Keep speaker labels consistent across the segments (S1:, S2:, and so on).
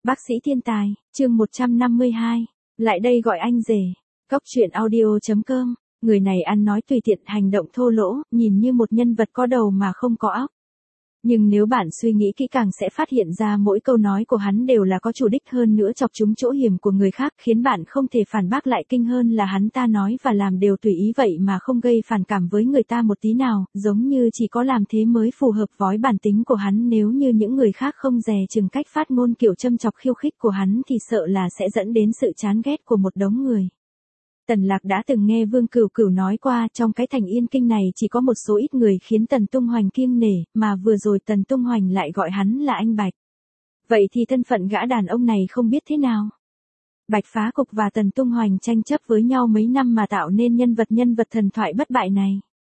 S1: Bác sĩ thiên tài, chương 152. Lại đây gọi anh rể. Cóc truyện audio.com. Người này ăn nói tùy tiện, hành động thô lỗ, nhìn như một nhân vật có đầu mà không có óc. Nhưng nếu bạn suy nghĩ kỹ càng sẽ phát hiện ra mỗi câu nói của hắn đều là có chủ đích, hơn nữa chọc trúng chỗ hiểm của người khác, khiến bạn không thể phản bác lại. Kinh hơn là hắn ta nói và làm đều tùy ý vậy mà không gây phản cảm với người ta một tí nào, giống như chỉ có làm thế mới phù hợp với bản tính của hắn. Nếu như những người khác không dè chừng cách phát ngôn kiểu châm chọc khiêu khích của hắn thì sợ là sẽ dẫn đến sự chán ghét của một đống người. Tần Lạc đã từng nghe Vương Cửu Cửu nói qua, trong cái thành Yên Kinh này chỉ có một số ít người khiến Tần Tung Hoành kiêng nể, mà vừa rồi Tần Tung Hoành lại gọi hắn là anh Bạch. Vậy thì thân phận gã đàn ông này không biết thế nào. Bạch Phá Cục và Tần Tung Hoành tranh chấp với nhau mấy năm mà tạo nên nhân vật thần thoại bất bại này.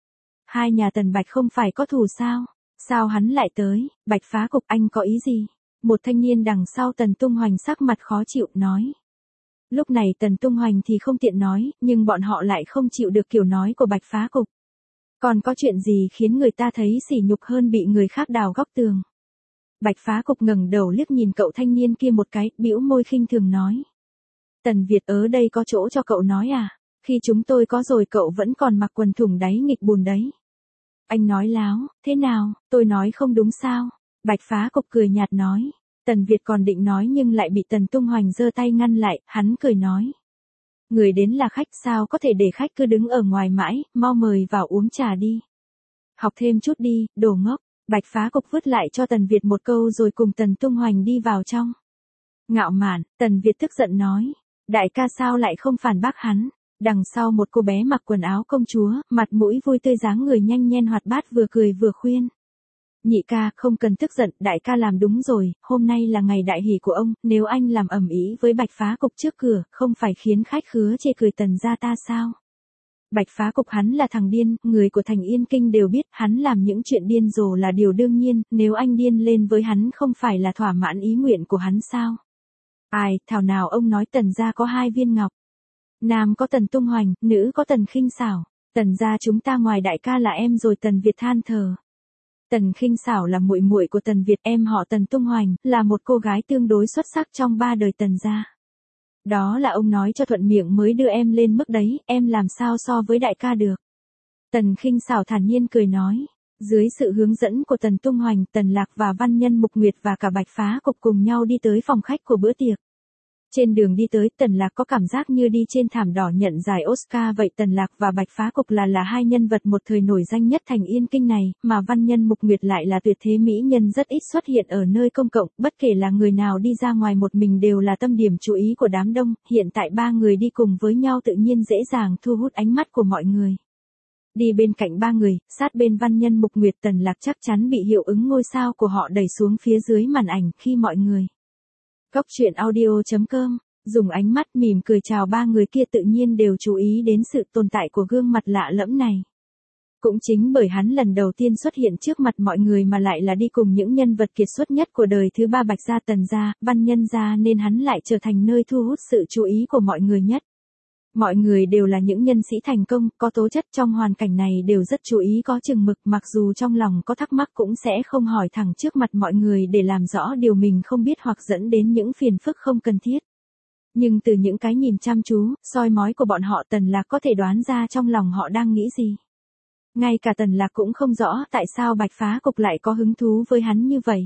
S1: Hai nhà Tần Bạch không phải có thù sao? Sao hắn lại tới? Bạch Phá Cục, anh có ý gì? Một thanh niên đằng sau Tần Tung Hoành sắc mặt khó chịu nói. Lúc này Tần Tung Hoành thì không tiện nói, nhưng bọn họ lại không chịu được kiểu nói của Bạch Phá Cục. Còn có chuyện gì khiến người ta thấy sỉ nhục hơn bị người khác đào góc tường? Bạch Phá Cục ngẩng đầu liếc nhìn cậu thanh niên kia một cái, bĩu môi khinh thường nói. Tần Việt ở đây có chỗ cho cậu nói à? Khi chúng tôi có rồi cậu vẫn còn mặc quần thủng đáy nghịch bùn đấy. Anh nói láo, thế nào, tôi nói không đúng sao? Bạch Phá Cục cười nhạt nói. Tần Việt còn định nói nhưng lại bị Tần Tung Hoành giơ tay ngăn lại, hắn cười nói. Người đến là khách, sao có thể để khách cứ đứng ở ngoài mãi, mau mời vào uống trà đi. Học thêm chút đi, đồ ngốc. Bạch Phá Cục vứt lại cho Tần Việt một câu rồi cùng Tần Tung Hoành đi vào trong. Ngạo mạn, Tần Việt tức giận nói. Đại ca sao lại không phản bác hắn? Đằng sau một cô bé mặc quần áo công chúa, mặt mũi vui tươi, dáng người nhanh nhen hoạt bát, vừa cười vừa khuyên. Nhị ca, không cần tức giận, đại ca làm đúng rồi, hôm nay là ngày đại hỷ của ông, nếu anh làm ầm ĩ với Bạch Phá Cục trước cửa, không phải khiến khách khứa chê cười Tần gia ta sao? Bạch Phá Cục hắn là thằng điên, người của thành Yên Kinh đều biết, hắn làm những chuyện điên rồ là điều đương nhiên, nếu anh điên lên với hắn không phải là thỏa mãn ý nguyện của hắn sao? Ai, thảo nào ông nói Tần gia có hai viên ngọc. Nam có Tần Tung Hoành, nữ có Tần Khinh Sảo, Tần gia chúng ta ngoài đại ca là em rồi. Tần Việt than thở. Tần Khinh Sảo là muội muội của Tần Việt, em họ Tần Tung Hoành, là một cô gái tương đối xuất sắc trong ba đời Tần gia. Đó là ông nói cho thuận miệng mới đưa em lên mức đấy, em làm sao so với đại ca được. Tần Khinh Sảo thản nhiên cười nói. Dưới sự hướng dẫn của Tần Tung Hoành, Tần Lạc và Văn Nhân Mục Nguyệt và cả Bạch Phá Cục cùng nhau đi tới phòng khách của bữa tiệc. Trên đường đi tới, Tần Lạc có cảm giác như đi trên thảm đỏ nhận giải Oscar vậy. Tần Lạc và Bạch Phá Cục là hai nhân vật một thời nổi danh nhất thành Yên Kinh này, mà Văn Nhân Mục Nguyệt lại là tuyệt thế mỹ nhân rất ít xuất hiện ở nơi công cộng, bất kể là người nào đi ra ngoài một mình đều là tâm điểm chú ý của đám đông. Hiện tại ba người đi cùng với nhau tự nhiên dễ dàng thu hút ánh mắt của mọi người. Đi bên cạnh ba người, sát bên Văn Nhân Mục Nguyệt, Tần Lạc chắc chắn bị hiệu ứng ngôi sao của họ đẩy xuống phía dưới màn ảnh khi mọi người. Cóc truyện audio.com, dùng ánh mắt mỉm cười chào ba người kia, tự nhiên đều chú ý đến sự tồn tại của gương mặt lạ lẫm này. Cũng chính bởi hắn lần đầu tiên xuất hiện trước mặt mọi người mà lại là đi cùng những nhân vật kiệt xuất nhất của đời thứ ba Bạch gia, Tần gia, Văn Nhân gia, nên hắn lại trở thành nơi thu hút sự chú ý của mọi người nhất. Mọi người đều là những nhân sĩ thành công, có tố chất, trong hoàn cảnh này đều rất chú ý có chừng mực, mặc dù trong lòng có thắc mắc cũng sẽ không hỏi thẳng trước mặt mọi người để làm rõ điều mình không biết hoặc dẫn đến những phiền phức không cần thiết. Nhưng từ những cái nhìn chăm chú, soi mói của bọn họ, Tần Lạc có thể đoán ra trong lòng họ đang nghĩ gì. Ngay cả Tần Lạc cũng không rõ tại sao Bạch Phá Cục lại có hứng thú với hắn như vậy.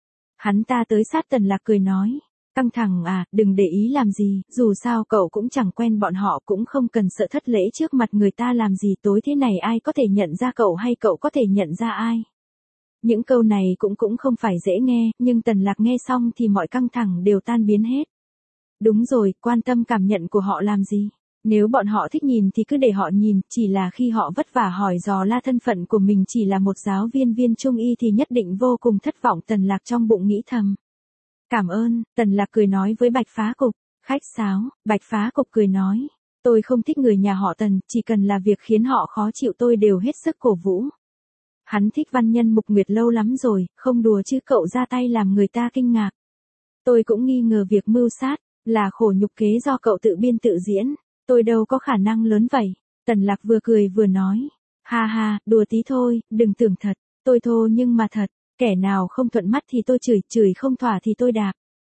S1: Hắn ta tới sát Tần Lạc cười nói. Căng thẳng à, đừng để ý làm gì, dù sao cậu cũng chẳng quen bọn họ, cũng không cần sợ thất lễ trước mặt người ta làm gì. Tối thế này ai có thể nhận ra cậu hay cậu có thể nhận ra ai. Những câu này cũng không phải dễ nghe, nhưng Tần Lạc nghe xong thì mọi căng thẳng đều tan biến hết. Đúng rồi, quan tâm cảm nhận của họ làm gì. Nếu bọn họ thích nhìn thì cứ để họ nhìn, chỉ là khi họ vất vả hỏi dò la thân phận của mình chỉ là một giáo viên trung y thì nhất định vô cùng thất vọng. Tần Lạc trong bụng nghĩ thầm. Cảm ơn, Tần Lạc cười nói với Bạch Phá Cục. Khách sáo, Bạch Phá Cục cười nói. Tôi không thích người nhà họ Tần, chỉ cần là việc khiến họ khó chịu tôi đều hết sức cổ vũ. Hắn thích Văn Nhân Mục Nguyệt lâu lắm rồi, không đùa chứ, cậu ra tay làm người ta kinh ngạc. Tôi cũng nghi ngờ việc mưu sát là khổ nhục kế do cậu tự biên tự diễn, tôi đâu có khả năng lớn vậy. Tần Lạc vừa cười vừa nói. Ha ha, đùa tí thôi, đừng tưởng thật, tôi thô nhưng mà thật. Kẻ nào không thuận mắt thì tôi chửi, chửi không thỏa thì tôi đạp.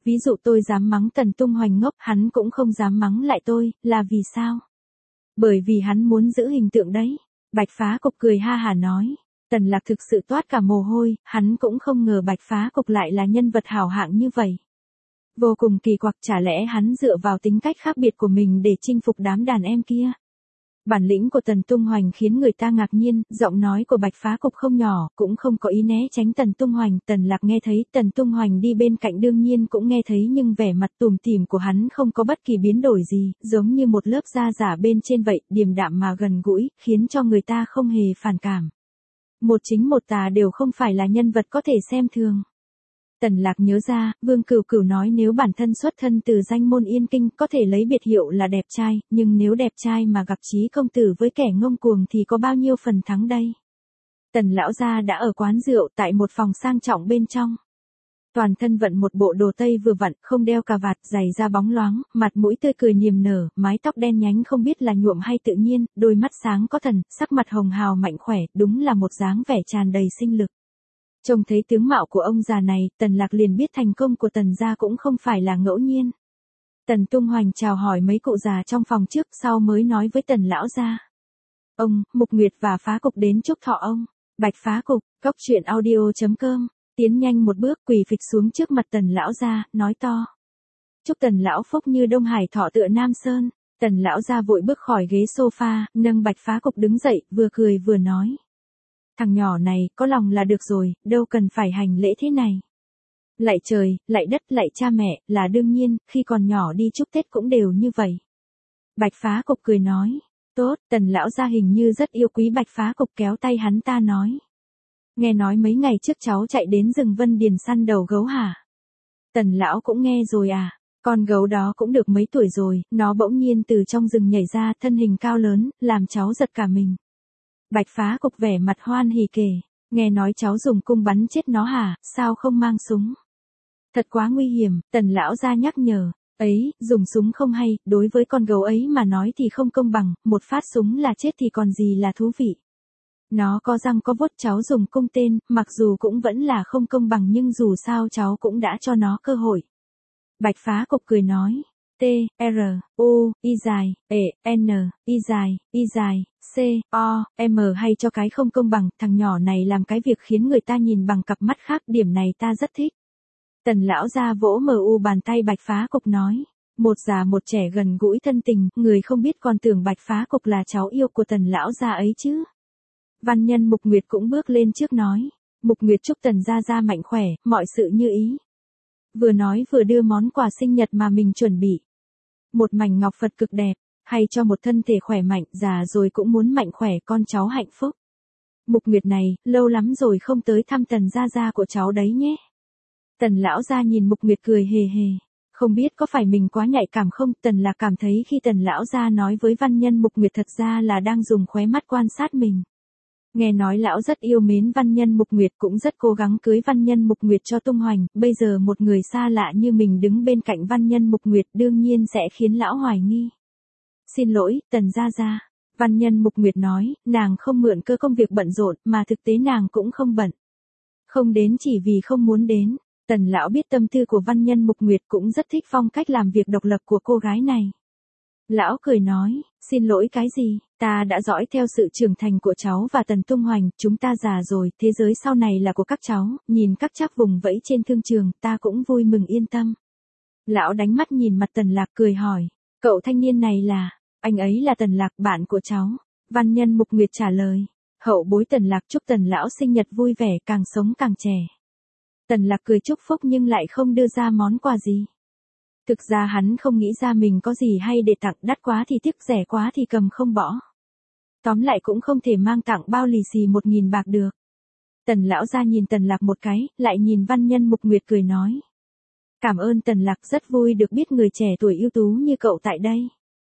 S1: Ví dụ tôi dám mắng Tần Tung Hoành ngốc, hắn cũng không dám mắng lại tôi, là vì sao? Bởi vì hắn muốn giữ hình tượng đấy. Bạch Phá Cục cười ha hả nói. Tần Lạc thực sự toát cả mồ hôi, hắn cũng không ngờ Bạch Phá Cục lại là nhân vật hảo hạng như vậy. Vô cùng kỳ quặc, chả lẽ hắn dựa vào tính cách khác biệt của mình để chinh phục đám đàn em kia. Bản lĩnh của Tần Tung Hoành khiến người ta ngạc nhiên, giọng nói của Bạch Phá Cục không nhỏ, cũng không có ý né tránh Tần Tung Hoành. Tần Lạc nghe thấy, Tần Tung Hoành đi bên cạnh đương nhiên cũng nghe thấy, nhưng vẻ mặt tủm tỉm của hắn không có bất kỳ biến đổi gì, giống như một lớp da giả bên trên vậy, điềm đạm mà gần gũi, khiến cho người ta không hề phản cảm. Một chính một tà đều không phải là nhân vật có thể xem thường. Tần Lạc nhớ ra, Vương Cửu Cửu nói nếu bản thân xuất thân từ danh môn Yên Kinh có thể lấy biệt hiệu là đẹp trai, nhưng nếu đẹp trai mà gặp Chí công tử với kẻ ngông cuồng thì có bao nhiêu phần thắng đây? Tần lão gia đã ở quán rượu tại một phòng sang trọng bên trong. Toàn thân vận một bộ đồ tây vừa vặn, không đeo cà vạt, giày da bóng loáng, mặt mũi tươi cười niềm nở, mái tóc đen nhánh không biết là nhuộm hay tự nhiên, đôi mắt sáng có thần, sắc mặt hồng hào mạnh khỏe, đúng là một dáng vẻ tràn đầy sinh lực. Trông thấy tướng mạo của ông già này, Tần Lạc liền biết thành công của Tần gia cũng không phải là ngẫu nhiên. Tần Tung Hoành chào hỏi mấy cụ già trong phòng trước, sau mới nói với Tần lão gia. Ông, Mục Nguyệt và Phá Cục đến chúc thọ ông. Bạch Phá Cục, cóc truyện audio.com, tiến nhanh một bước quỳ phịch xuống trước mặt Tần lão gia, nói to. Chúc Tần lão phúc như Đông Hải thọ tựa Nam Sơn. Tần lão gia vội bước khỏi ghế sofa, nâng Bạch Phá Cục đứng dậy, vừa cười vừa nói. Thằng nhỏ này, có lòng là được rồi, đâu cần phải hành lễ thế này. Lạy trời, lạy đất, lạy cha mẹ, là đương nhiên, khi còn nhỏ đi chúc Tết cũng đều như vậy. Bạch Phá Cục cười nói. Tốt, Tần lão gia hình như rất yêu quý Bạch Phá Cục, kéo tay hắn ta nói. Nghe nói mấy ngày trước cháu chạy đến rừng Vân Điền săn đầu gấu hả? Tần lão cũng nghe rồi à, con gấu đó cũng được mấy tuổi rồi, nó bỗng nhiên từ trong rừng nhảy ra, thân hình cao lớn, làm cháu giật cả mình. Bạch Phá Cục vẻ mặt hoan hỉ kể, nghe nói cháu dùng cung bắn chết nó hả, sao không mang súng? Thật quá nguy hiểm, Tần lão gia nhắc nhở. Ấy, dùng súng không hay, đối với con gấu ấy mà nói thì không công bằng, một phát súng là chết thì còn gì là thú vị. Nó có răng có vuốt, cháu dùng cung tên, mặc dù cũng vẫn là không công bằng nhưng dù sao cháu cũng đã cho nó cơ hội. Bạch Phá Cục cười nói. T, R, U, I dài, E, N, I dài, I dài, C, O, M hay cho cái không công bằng, thằng nhỏ này làm cái việc khiến người ta nhìn bằng cặp mắt khác, điểm này ta rất thích. Tần lão gia vỗ mu bàn tay Bạch Phá Cục nói. Một già một trẻ gần gũi thân tình, người không biết còn tưởng Bạch Phá Cục là cháu yêu của Tần lão gia ấy chứ. Văn nhân Mục Nguyệt cũng bước lên trước nói. Mục Nguyệt chúc Tần gia gia mạnh khỏe, mọi sự như ý. Vừa nói vừa đưa món quà sinh nhật mà mình chuẩn bị. Một mảnh ngọc Phật cực đẹp, hay cho một thân thể khỏe mạnh, già rồi cũng muốn mạnh khỏe, con cháu hạnh phúc. Mục Nguyệt này, lâu lắm rồi không tới thăm Tần gia gia của cháu đấy nhé. Tần lão gia nhìn Mục Nguyệt cười hề hề. Không biết có phải mình quá nhạy cảm không, Tần Lạc cảm thấy khi Tần lão gia nói với văn nhân Mục Nguyệt thật ra là đang dùng khóe mắt quan sát mình. Nghe nói lão rất yêu mến văn nhân Mục Nguyệt, cũng rất cố gắng cưới văn nhân Mục Nguyệt cho Tung Hoành, bây giờ một người xa lạ như mình đứng bên cạnh văn nhân Mục Nguyệt đương nhiên sẽ khiến lão hoài nghi. Xin lỗi, Tần gia gia. Văn nhân Mục Nguyệt nói, nàng không mượn cơ công việc bận rộn, mà thực tế nàng cũng không bận. Không đến chỉ vì không muốn đến. Tần lão biết tâm tư của văn nhân Mục Nguyệt, cũng rất thích phong cách làm việc độc lập của cô gái này. Lão cười nói, xin lỗi cái gì, ta đã dõi theo sự trưởng thành của cháu và Tần Tung Hoành, chúng ta già rồi, thế giới sau này là của các cháu, nhìn các chắc vùng vẫy trên thương trường, ta cũng vui mừng yên tâm. Lão đánh mắt nhìn mặt Tần Lạc cười hỏi, cậu thanh niên này là, anh ấy là Tần Lạc, bạn của cháu. Văn nhân Mục Nguyệt trả lời, hậu bối Tần Lạc chúc Tần lão sinh nhật vui vẻ, càng sống càng trẻ. Tần Lạc cười chúc phúc nhưng lại không đưa ra món quà gì. Thực ra hắn không nghĩ ra mình có gì hay để tặng, đắt quá thì tiếc, rẻ quá thì cầm không bỏ. Tóm lại cũng không thể mang tặng bao lì xì 1.000 bạc được. Tần lão gia nhìn Tần Lạc một cái, lại nhìn văn nhân Mục Nguyệt cười nói. Cảm ơn Tần Lạc, rất vui được biết người trẻ tuổi ưu tú như cậu tại đây.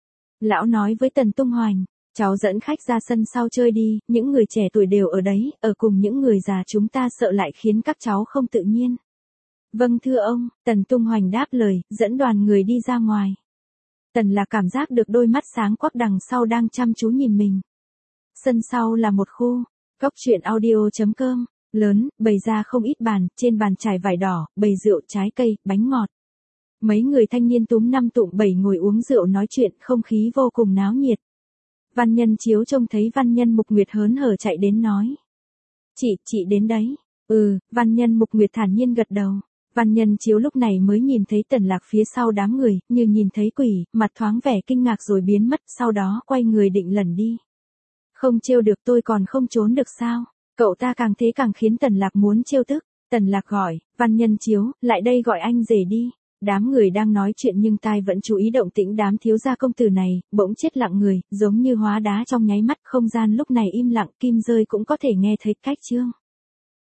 S1: Lão nói với Tần Tung Hoành, cháu dẫn khách ra sân sau chơi đi, những người trẻ tuổi đều ở đấy, ở cùng những người già chúng ta sợ lại khiến các cháu không tự nhiên. Vâng thưa ông, Tần Tung Hoành đáp lời, dẫn đoàn người đi ra ngoài. Tần Lạc cảm giác được đôi mắt sáng quắc đằng sau đang chăm chú nhìn mình. Sân sau là một khu, cóc truyện audio.com, lớn, bày ra không ít bàn, trên bàn trải vải đỏ, bày rượu, trái cây, bánh ngọt. Mấy người thanh niên túm năm tụm bảy ngồi uống rượu nói chuyện, không khí vô cùng náo nhiệt. Văn Nhân Chiếu trông thấy Văn Nhân Mục Nguyệt hớn hở chạy đến nói. Chị đến đấy. Văn Nhân Mục Nguyệt thản nhiên gật đầu. Văn Nhân Chiếu lúc này mới nhìn thấy Tần Lạc phía sau đám người, như nhìn thấy quỷ, mặt thoáng vẻ kinh ngạc rồi biến mất, sau đó quay người định lẩn đi. Không trêu được tôi còn không trốn được sao? Cậu ta càng thế càng khiến Tần Lạc muốn trêu tức. Tần Lạc gọi, Văn Nhân Chiếu, lại đây gọi anh rể đi. Đám người đang nói chuyện nhưng tai vẫn chú ý động tĩnh đám thiếu gia công tử này, bỗng chết lặng người, giống như hóa đá trong nháy mắt, không gian lúc này im lặng, kim rơi cũng có thể nghe thấy cách chương.